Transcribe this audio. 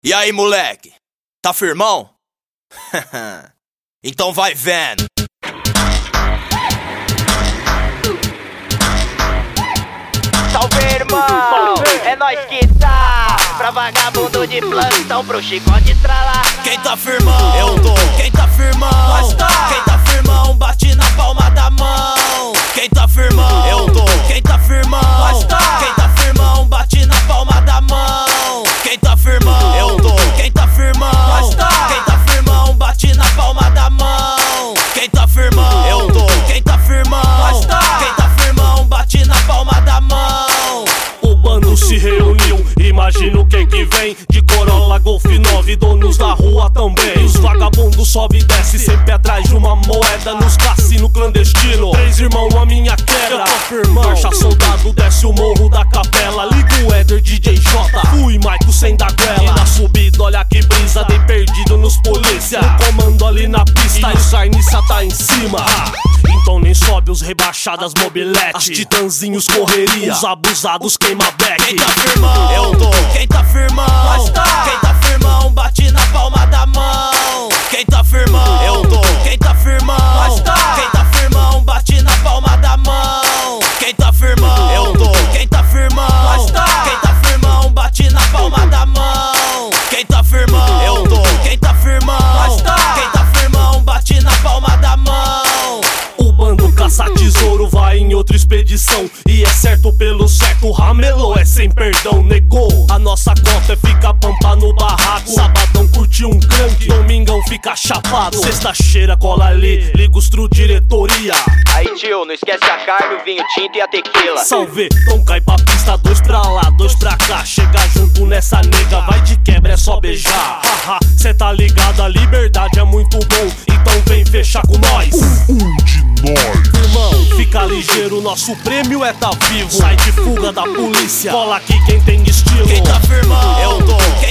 E aí, moleque? Tá firmão? Então vai vendo. Salve, irmão! É nóis que tá! Pra vagabundo de plantão, pro chicote estralar. Quem tá firmão? Eu tô. Quem tá firmão? Nós tá. Quem tá firmão? Bate na palma da mão. Quem tá firmão? Eu tô. Quem tá firmão? Nós tá. Quem tá firmão? Bate na palma da mão. Quem tá firmão? Eu tô. Quem tá firmão? Nós tá. Quem tá firmão? Bate na palma da mão. Quem tá firmão? Eu tô. Quem tá firmão? Nós tá. Quem tá firmão? Bate na palma da mão. O bando se reuniu, imagina quem que vem. De Corolla, Golf 9, donos da rua também. Os vagabundos sobe e desce, sempre atrás de uma moeda. Nos cassino clandestino, 3 irmãos a minha queda. Marcha soldado, desce o morro da capela. Liga o Éder, DJ J, fui Maico sem dar guela. E na subida, olha que brisa, dei perdido nos polícia. No comando ali na pista, e o Sarniça tá em cima. Então nem sobe os rebaixadas mobilete. As titãzinhos correria, os abusados queima back. Quem tá firmão? Eu tô. Quem tá firmão? Nós tá. Quem tá firmão? Bate na palma da mão. Quem tá firmão? Eu tô. Quem tá firmão? Nós tá. Quem tá firmão? Bate na palma da mão. Quem tá firmão? Eu tô. Quem tá firmão? Nós tá. Quem tá firmão? Bate na palma da mão. Quem tá firmão? Eu tô. Quem tá firmão? Nós tá. Quem tá firmão? Bate na palma da mão. O bando caça tesouro, vai em outra expedição. E é certo pelo certo, ramelou, é sem perdão, negou. A nossa cota é ficar pampa no barraco. Sabadão curte um crank, domingão fica chapado. Sexta-feira cola ali, liga os tru diretoria. Aí, tio, não esquece a carne, o vinho tinto e a tequila. Salve, então cai pra pista, 2 pra lá, 2 pra cá. Chega junto nessa nega, vai de quebra, é só beijar. Haha, cê tá ligado, a liberdade é muito bom. Então vem fechar com nós. Irmão, fica ligeiro, nosso prêmio é tá vivo. Sai de fuga da polícia, cola aqui quem tem estilo. Quem tá firmão? Eu tô. Quem